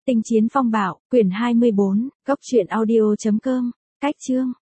Tinh chiến phong bạo, quyển 24, góc truyện audio.com, cách chương.